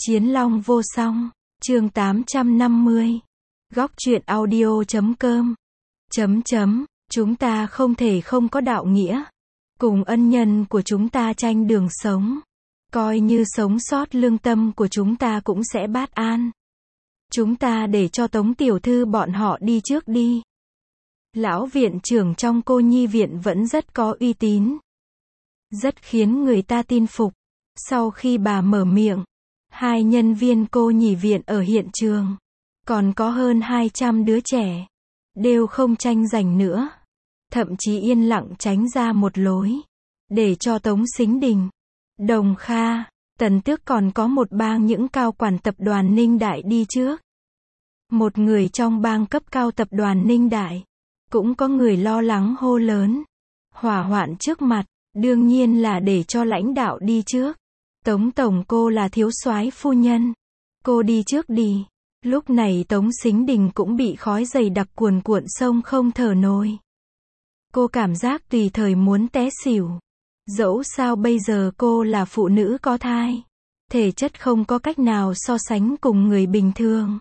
Chiến Long vô song, chương 850. Góc truyện audio.com. Chúng ta không thể không có đạo nghĩa. Cùng ân nhân của chúng ta tranh đường sống. Coi như sống sót lương tâm của chúng ta cũng sẽ bát an. Chúng ta để cho Tống tiểu thư bọn họ đi trước đi. Lão viện trưởng trong cô nhi viện vẫn rất có uy tín. Rất khiến người ta tin phục. Sau khi bà mở miệng, hai nhân viên cô nhi viện ở hiện trường, còn có hơn 200 đứa trẻ, đều không tranh giành nữa. Thậm chí yên lặng tránh ra một lối, để cho Tống Sính Đình, Đồng Kha, Tần Tước còn có một bang những cao quản tập đoàn Ninh Đại đi trước. Một người trong bang cấp cao tập đoàn Ninh Đại, cũng có người lo lắng hô lớn. Hỏa hoạn trước mặt, đương nhiên là để cho lãnh đạo đi trước. Tống tổng cô là thiếu soái phu nhân. Cô đi trước đi. Lúc này Tống Sính Đình cũng bị khói dày đặc cuồn cuộn xông không thở nổi. Cô cảm giác tùy thời muốn té xỉu. Dẫu sao bây giờ cô là phụ nữ có thai. Thể chất không có cách nào so sánh cùng người bình thường.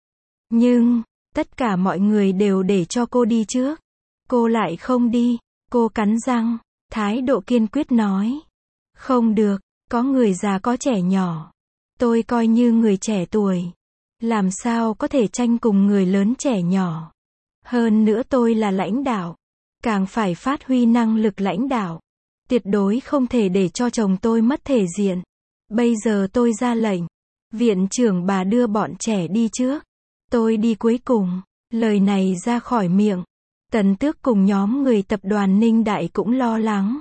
Nhưng, tất cả mọi người đều để cho cô đi trước. Cô lại không đi. Cô cắn răng, thái độ kiên quyết nói. Không được, có người già có trẻ nhỏ. Tôi coi như người trẻ tuổi. Làm sao có thể tranh cùng người lớn trẻ nhỏ. Hơn nữa tôi là lãnh đạo. Càng phải phát huy năng lực lãnh đạo. Tuyệt đối không thể để cho chồng tôi mất thể diện. Bây giờ tôi ra lệnh. Viện trưởng bà đưa bọn trẻ đi trước. Tôi đi cuối cùng. Lời này ra khỏi miệng. Tần Tước cùng nhóm người tập đoàn Ninh Đại cũng lo lắng.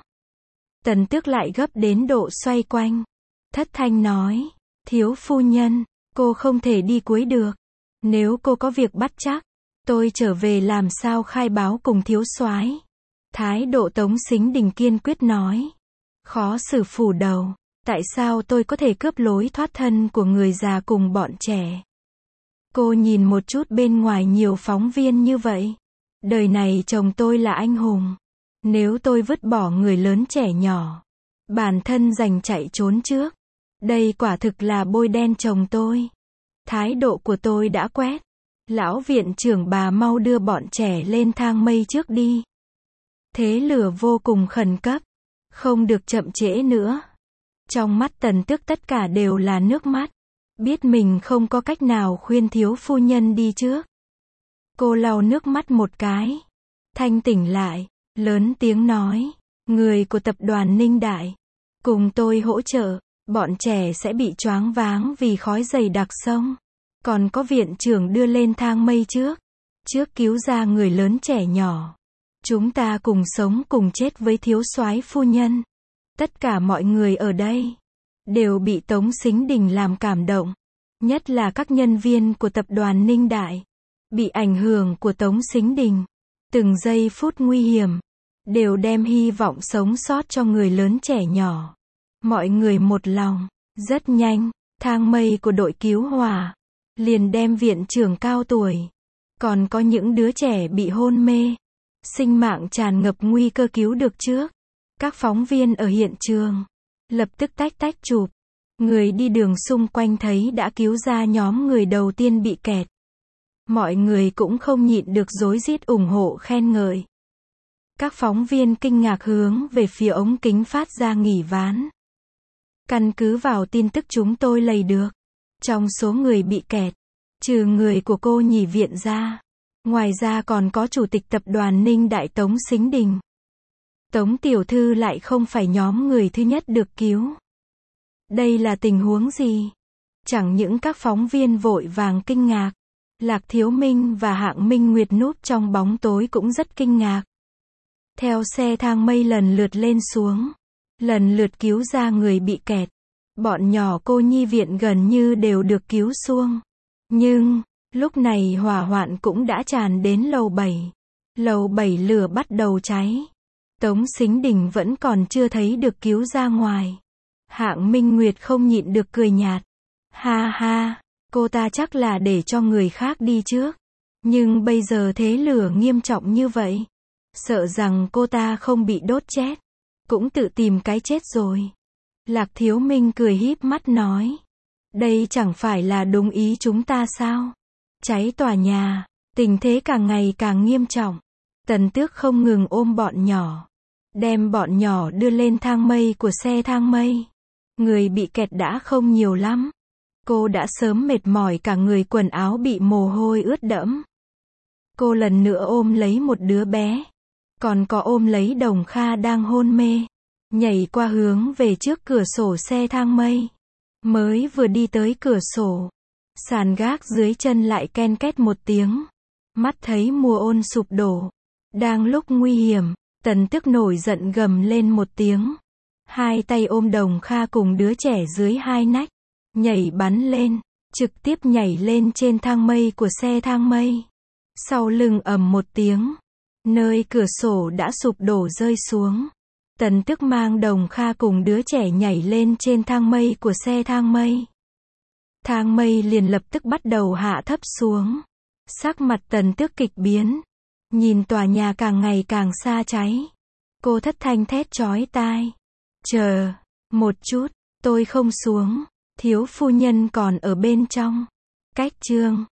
Tần Tước lại gấp đến độ xoay quanh. Thất thanh nói. Thiếu phu nhân, cô không thể đi cuối được. Nếu cô có việc bắt chắc, tôi trở về làm sao khai báo cùng thiếu soái. Thái độ Tống Sính Đình kiên quyết nói. Khó xử phủ đầu. Tại sao tôi có thể cướp lối thoát thân của người già cùng bọn trẻ? Cô nhìn một chút bên ngoài nhiều phóng viên như vậy. Đời này chồng tôi là anh hùng. Nếu tôi vứt bỏ người lớn trẻ nhỏ, bản thân giành chạy trốn trước. Đây quả thực là bôi đen chồng tôi. Thái độ của tôi đã quét. Lão viện trưởng bà mau đưa bọn trẻ lên thang mây trước đi. Thế lửa vô cùng khẩn cấp. Không được chậm trễ nữa. Trong mắt Tần Tước tất cả đều là nước mắt. Biết mình không có cách nào khuyên thiếu phu nhân đi trước. Cô lau nước mắt một cái. Thanh tỉnh lại, lớn tiếng nói. Người của tập đoàn Ninh Đại, cùng tôi hỗ trợ. Bọn trẻ sẽ bị choáng váng vì khói dày đặc sông. Còn có viện trưởng đưa lên thang mây trước. Trước cứu ra người lớn trẻ nhỏ. Chúng ta cùng sống cùng chết với thiếu soái phu nhân. Tất cả mọi người ở đây đều bị Tống Sính Đình làm cảm động. Nhất là các nhân viên của tập đoàn Ninh Đại. Bị ảnh hưởng của Tống Sính Đình. Từng giây phút nguy hiểm. Đều đem hy vọng sống sót cho người lớn trẻ nhỏ. Mọi người một lòng. Rất nhanh, thang mây của đội cứu hỏa liền đem viện trưởng cao tuổi. Còn có những đứa trẻ bị hôn mê. Sinh mạng tràn ngập nguy cơ cứu được trước. Các phóng viên ở hiện trường lập tức tách chụp. Người đi đường xung quanh thấy đã cứu ra nhóm người đầu tiên bị kẹt. Mọi người cũng không nhịn được rối rít ủng hộ khen ngợi. Các phóng viên kinh ngạc hướng về phía ống kính phát ra nghỉ ván. Căn cứ vào tin tức chúng tôi lấy được, trong số người bị kẹt, trừ người của cô nhỉ viện ra, ngoài ra còn có chủ tịch tập đoàn Ninh Đại Tống Sính Đình. Tống tiểu thư lại không phải nhóm người thứ nhất được cứu. Đây là tình huống gì? Chẳng những các phóng viên vội vàng kinh ngạc, Lạc Thiếu Minh và Hạng Minh Nguyệt núp trong bóng tối cũng rất kinh ngạc. Theo xe thang mây lần lượt lên xuống, lần lượt cứu ra người bị kẹt. Bọn nhỏ cô nhi viện gần như đều được cứu xuông. Nhưng, lúc này hỏa hoạn cũng đã tràn đến lầu 7. Lầu 7 lửa bắt đầu cháy. Tống Sính Đình vẫn còn chưa thấy được cứu ra ngoài. Hạng Minh Nguyệt không nhịn được cười nhạt. Ha ha, cô ta chắc là để cho người khác đi trước. Nhưng bây giờ thế lửa nghiêm trọng như vậy. Sợ rằng cô ta không bị đốt chết. Cũng tự tìm cái chết rồi. Lạc Thiếu Minh cười híp mắt nói. Đây chẳng phải là đúng ý chúng ta sao? Cháy tòa nhà, tình thế càng ngày càng nghiêm trọng. Tần Tước không ngừng ôm bọn nhỏ, đem bọn nhỏ đưa lên thang mây của xe thang mây. Người bị kẹt đã không nhiều lắm. Cô đã sớm mệt mỏi cả người, quần áo bị mồ hôi ướt đẫm. Cô lần nữa ôm lấy một đứa bé, còn có ôm lấy Đồng Kha đang hôn mê, nhảy qua hướng về trước cửa sổ xe thang mây. Mới vừa đi tới cửa sổ, sàn gác dưới chân lại ken két một tiếng. Mắt thấy Mùa Ôn sụp đổ. Đang lúc nguy hiểm, Tần Tước nổi giận gầm lên một tiếng. Hai tay ôm Đồng Kha cùng đứa trẻ dưới hai nách, nhảy bắn lên, trực tiếp nhảy lên trên thang mây của xe thang mây. Sau lưng ầm một tiếng, nơi cửa sổ đã sụp đổ rơi xuống. Tần Tước mang Đồng Kha cùng đứa trẻ nhảy lên trên thang mây của xe thang mây. Thang mây liền lập tức bắt đầu hạ thấp xuống. Sắc mặt Tần Tước kịch biến, nhìn tòa nhà càng ngày càng xa cháy. Cô thất thanh thét chói tai. Chờ một chút, tôi không xuống, thiếu phu nhân còn ở bên trong. Cách chương